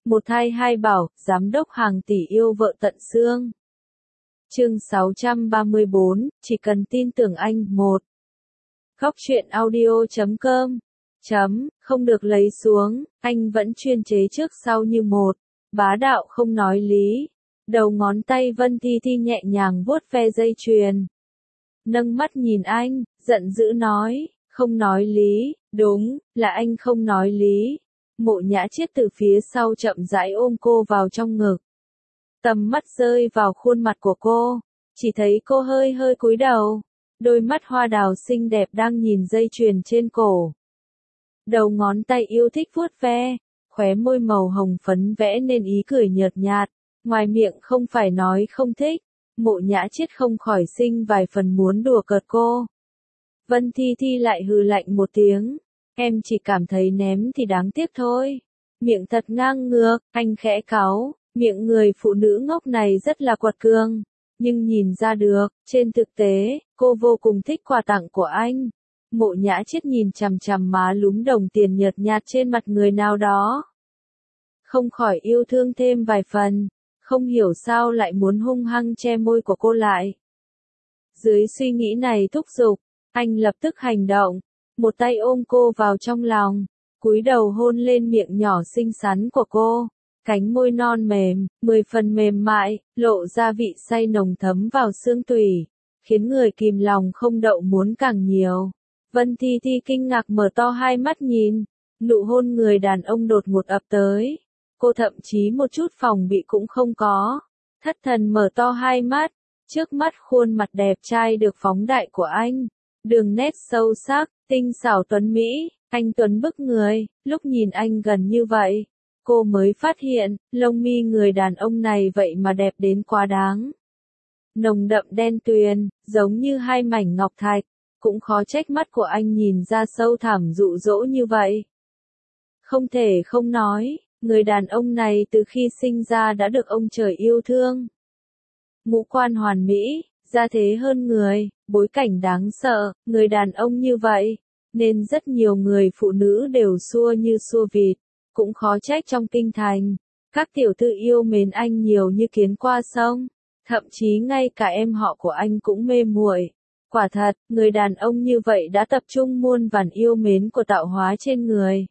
Một thai hai bảo, giám đốc hàng tỷ yêu vợ tận xương. Chương 634, chỉ cần tin tưởng anh. 1. Góc truyện audio.com. Không được lấy xuống, anh vẫn chuyên chế trước sau như một. Bá đạo không nói lý. Đầu ngón tay Vân Thi Thi nhẹ nhàng vuốt ve dây chuyền. Nâng mắt nhìn anh, giận dữ nói, không nói lý, đúng, là anh không nói lý. Mộ Nhã Chiết từ phía sau chậm rãi ôm cô vào trong ngực. Tầm mắt rơi vào khuôn mặt của cô, chỉ thấy cô hơi hơi cúi đầu, đôi mắt hoa đào xinh đẹp đang nhìn dây chuyền trên cổ. Đầu ngón tay yêu thích vuốt ve, khóe môi màu hồng phấn vẽ nên ý cười nhợt nhạt, ngoài miệng không phải nói không thích. Mộ Nhã Chiết không khỏi sinh vài phần muốn đùa cợt cô. Vân Thi Thi lại hừ lạnh một tiếng, em chỉ cảm thấy ném thì đáng tiếc thôi. Miệng thật ngang ngược, anh khẽ cáu, miệng người phụ nữ ngốc này rất là quật cường, nhưng nhìn ra được, trên thực tế, cô vô cùng thích quà tặng của anh. Mộ Nhã Chiết nhìn chằm chằm má lúm đồng tiền nhợt nhạt trên mặt người nào đó, không khỏi yêu thương thêm vài phần, không hiểu sao lại muốn hung hăng che môi của cô lại. Dưới suy nghĩ này thúc giục, anh lập tức hành động, một tay ôm cô vào trong lòng, cúi đầu hôn lên miệng nhỏ xinh xắn của cô, cánh môi non mềm, 10 phần mềm mại, lộ ra vị say nồng thấm vào xương tủy, khiến người kìm lòng không đậu muốn càng nhiều. Vân Thi Thi kinh ngạc mở to hai mắt nhìn, nụ hôn người đàn ông đột ngột ập tới. Cô thậm chí một chút phòng bị cũng không có, thất thần mở to hai mắt, trước mắt khuôn mặt đẹp trai được phóng đại của anh, đường nét sâu sắc, tinh xảo tuấn mỹ, anh tuấn bức người, lúc nhìn anh gần như vậy, cô mới phát hiện, lông mi người đàn ông này vậy mà đẹp đến quá đáng. Nồng đậm đen tuyền, giống như hai mảnh ngọc thạch, cũng khó trách mắt của anh nhìn ra sâu thẳm dụ dỗ như vậy. Không thể không nói, người đàn ông này từ khi sinh ra đã được ông trời yêu thương. Ngũ quan hoàn mỹ, gia thế hơn người, bối cảnh đáng sợ, người đàn ông như vậy, nên rất nhiều người phụ nữ đều xua như xua vịt, cũng khó trách trong kinh thành, các tiểu thư yêu mến anh nhiều như kiến qua sông, thậm chí ngay cả em họ của anh cũng mê muội. Quả thật, người đàn ông như vậy đã tập trung muôn vàn yêu mến của tạo hóa trên người.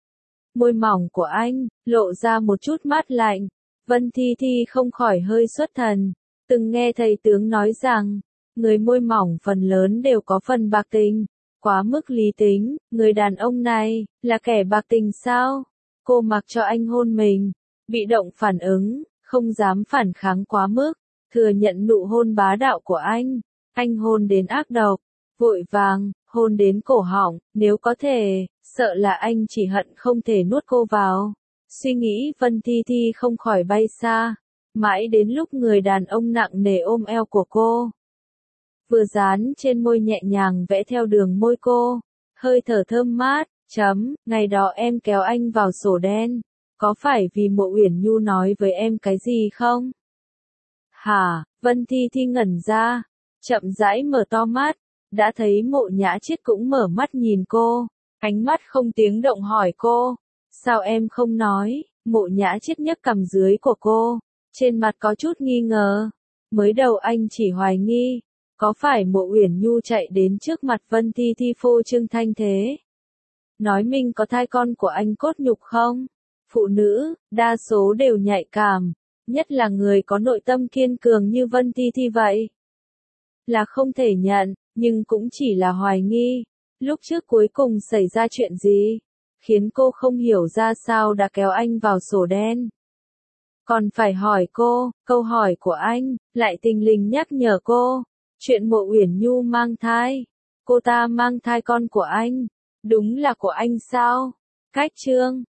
Môi mỏng của anh, lộ ra một chút mát lạnh, Vân Thi Thi không khỏi hơi xuất thần, từng nghe thầy tướng nói rằng, người môi mỏng phần lớn đều có phần bạc tình, quá mức lý tính, người đàn ông này, là kẻ bạc tình sao? Cô mặc cho anh hôn mình, bị động phản ứng, không dám phản kháng quá mức, thừa nhận nụ hôn bá đạo của anh hôn đến ác độc, vội vàng, hôn đến cổ họng, nếu có thể, sợ là anh chỉ hận không thể nuốt cô vào. Suy nghĩ Vân Thi Thi không khỏi bay xa, mãi đến lúc người đàn ông nặng nề ôm eo của cô. Vừa dán trên môi nhẹ nhàng vẽ theo đường môi cô, hơi thở thơm mát, ngày đó em kéo anh vào sổ đen, có phải vì Mộ Uyển Nhu nói với em cái gì không? Hả, Vân Thi Thi ngẩn ra, chậm rãi mở to mắt, đã thấy Mộ Nhã Chiết cũng mở mắt nhìn cô, ánh mắt không tiếng động hỏi cô, sao em không nói? Mộ Nhã Chiết nhấc cằm dưới của cô, trên mặt có chút nghi ngờ, mới đầu anh chỉ hoài nghi, có phải Mộ Uyển Nhu chạy đến trước mặt Vân Thi Thi phô trương thanh thế, nói mình có thai con của anh cốt nhục không? Phụ nữ, đa số đều nhạy cảm, nhất là người có nội tâm kiên cường như Vân Thi Thi vậy. Là không thể nhận, nhưng cũng chỉ là hoài nghi. Lúc trước cuối cùng xảy ra chuyện gì, khiến cô không hiểu ra sao đã kéo anh vào sổ đen. Còn phải hỏi cô, câu hỏi của anh, lại tình lình nhắc nhở cô, chuyện Mộ Uyển Nhu mang thai. Cô ta mang thai con của anh, đúng là của anh sao? Cách chương